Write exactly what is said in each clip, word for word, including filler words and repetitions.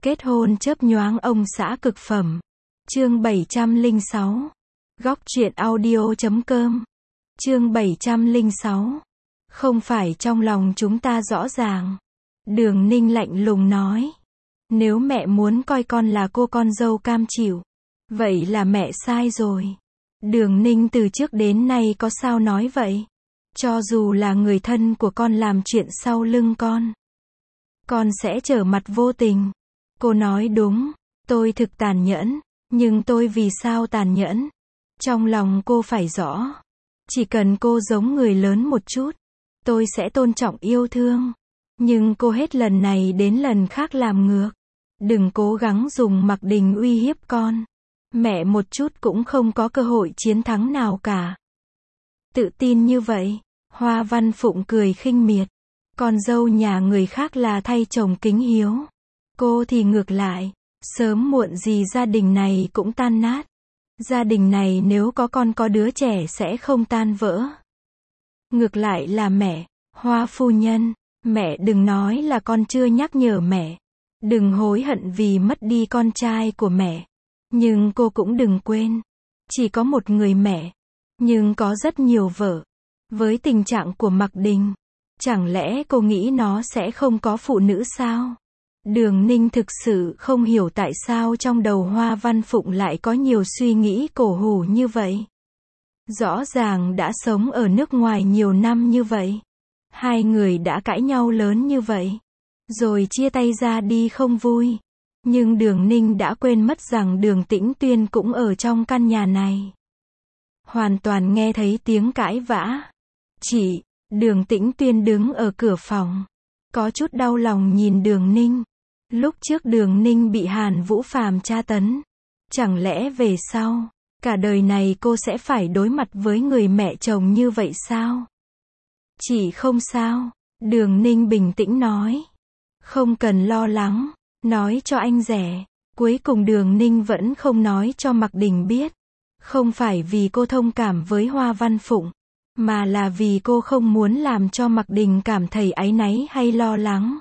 Kết hôn chớp nhoáng ông xã cực phẩm. Chương bảy trăm lẻ sáu. Góc truyện audio chấm com. Chương bảy trăm lẻ sáu. Không phải trong lòng chúng ta rõ ràng. Đường Ninh lạnh lùng nói. Nếu mẹ muốn coi con là cô con dâu cam chịu, vậy là mẹ sai rồi. Đường Ninh từ trước đến nay có sao nói vậy. Cho dù là người thân của con làm chuyện sau lưng con, con sẽ trở mặt vô tình. Cô nói đúng, tôi thực tàn nhẫn, nhưng tôi vì sao tàn nhẫn? Trong lòng cô phải rõ. Chỉ cần cô giống người lớn một chút, tôi sẽ tôn trọng yêu thương. Nhưng cô hết lần này đến lần khác làm ngược. Đừng cố gắng dùng Mạc Đình uy hiếp con. Mẹ một chút cũng không có cơ hội chiến thắng nào cả. Tự tin như vậy, Hoa Văn Phụng cười khinh miệt. Con dâu nhà người khác là thay chồng kính hiếu. Cô thì ngược lại, sớm muộn gì gia đình này cũng tan nát. Gia đình này nếu có con có đứa trẻ sẽ không tan vỡ. Ngược lại là mẹ, Hoa phu nhân, mẹ đừng nói là con chưa nhắc nhở mẹ. Đừng hối hận vì mất đi con trai của mẹ. Nhưng cô cũng đừng quên, chỉ có một người mẹ, nhưng có rất nhiều vợ. Với tình trạng của Mạc Đình, chẳng lẽ cô nghĩ nó sẽ không có phụ nữ sao? Đường Ninh thực sự không hiểu tại sao trong đầu Hoa Văn Phụng lại có nhiều suy nghĩ cổ hủ như vậy. Rõ ràng đã sống ở nước ngoài nhiều năm như vậy. Hai người đã cãi nhau lớn như vậy. Rồi chia tay ra đi không vui. Nhưng Đường Ninh đã quên mất rằng Đường Tĩnh Tuyên cũng ở trong căn nhà này. Hoàn toàn nghe thấy tiếng cãi vã. Chị, Đường Tĩnh Tuyên đứng ở cửa phòng. Có chút đau lòng nhìn Đường Ninh. Lúc trước Đường Ninh bị Hàn Vũ Phàm tra tấn. Chẳng lẽ về sau, cả đời này cô sẽ phải đối mặt với người mẹ chồng như vậy sao? Chị không sao, Đường Ninh bình tĩnh nói. Không cần lo lắng, nói cho anh rẻ. Cuối cùng Đường Ninh vẫn không nói cho Mạc Đình biết. Không phải vì cô thông cảm với Hoa Văn Phụng, mà là vì cô không muốn làm cho Mạc Đình cảm thấy áy náy hay lo lắng.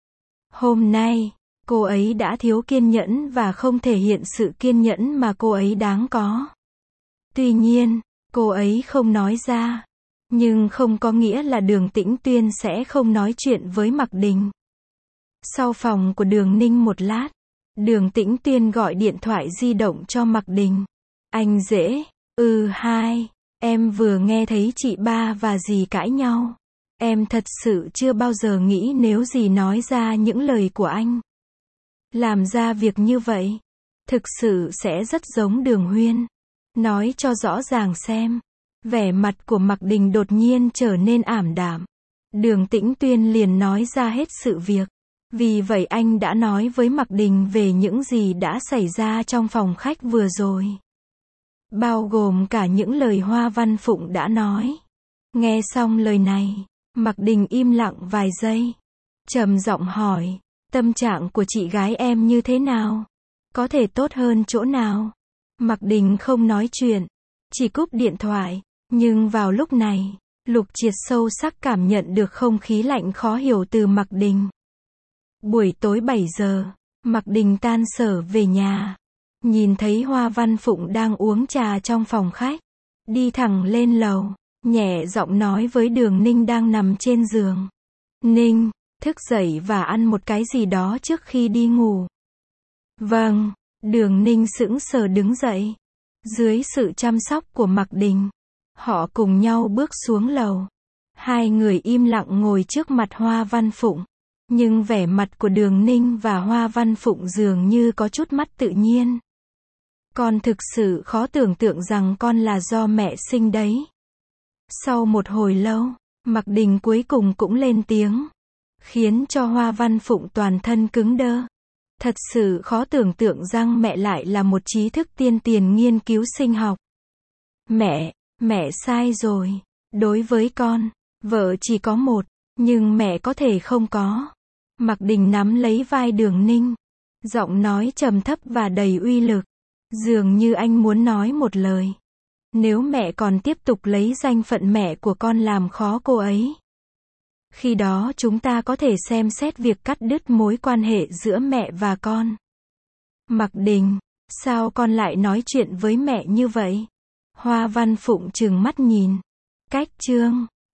Hôm nay, cô ấy đã thiếu kiên nhẫn và không thể hiện sự kiên nhẫn mà cô ấy đáng có. Tuy nhiên, cô ấy không nói ra. Nhưng không có nghĩa là Đường Tĩnh Tuyên sẽ không nói chuyện với Mạc Đình. Sau phòng của Đường Ninh một lát, Đường Tĩnh Tuyên gọi điện thoại di động cho Mạc Đình. Anh dễ, ừ hai, em vừa nghe thấy chị ba và dì cãi nhau. Em thật sự chưa bao giờ nghĩ nếu dì nói ra những lời của anh, làm ra việc như vậy, thực sự sẽ rất giống Đường Huyên. Nói cho rõ ràng xem. Vẻ mặt của Mạc Đình đột nhiên trở nên ảm đạm. Đường Tĩnh Tuyên liền nói ra hết sự việc. Vì vậy anh đã nói với Mạc Đình về những gì đã xảy ra trong phòng khách vừa rồi. Bao gồm cả những lời Hoa Văn Phụng đã nói. Nghe xong lời này, Mạc Đình im lặng vài giây. Trầm giọng hỏi, tâm trạng của chị gái em như thế nào? Có thể tốt hơn chỗ nào? Mạc Đình không nói chuyện, chỉ cúp điện thoại. Nhưng vào lúc này, Lục Triệt sâu sắc cảm nhận được không khí lạnh khó hiểu từ Mạc Đình. Buổi tối bảy giờ, Mạc Đình tan sở về nhà. Nhìn thấy Hoa Văn Phụng đang uống trà trong phòng khách. Đi thẳng lên lầu, nhẹ giọng nói với Đường Ninh đang nằm trên giường. Ninh, thức dậy và ăn một cái gì đó trước khi đi ngủ. Vâng, Đường Ninh sững sờ đứng dậy. Dưới sự chăm sóc của Mạc Đình, họ cùng nhau bước xuống lầu. Hai người im lặng ngồi trước mặt Hoa Văn Phụng. Nhưng vẻ mặt của Đường Ninh và Hoa Văn Phụng dường như có chút mất tự nhiên. Con thực sự khó tưởng tượng rằng con là do mẹ sinh đấy. Sau một hồi lâu, Mạc Đình cuối cùng cũng lên tiếng. Khiến cho Hoa Văn Phụng toàn thân cứng đơ. Thật sự khó tưởng tượng rằng mẹ lại là một trí thức tiên tiền nghiên cứu sinh học. Mẹ, mẹ sai rồi. Đối với con, vợ chỉ có một, nhưng mẹ có thể không có. Mạc Đình nắm lấy vai Đường Ninh. Giọng nói trầm thấp và đầy uy lực. Dường như anh muốn nói một lời. Nếu mẹ còn tiếp tục lấy danh phận mẹ của con làm khó cô ấy, Khi đó chúng ta có thể xem xét việc cắt đứt mối quan hệ giữa mẹ và con. Mặc Đình, sao con lại nói chuyện với mẹ như vậy? Hoa Văn Phụng trừng mắt nhìn. Cách chương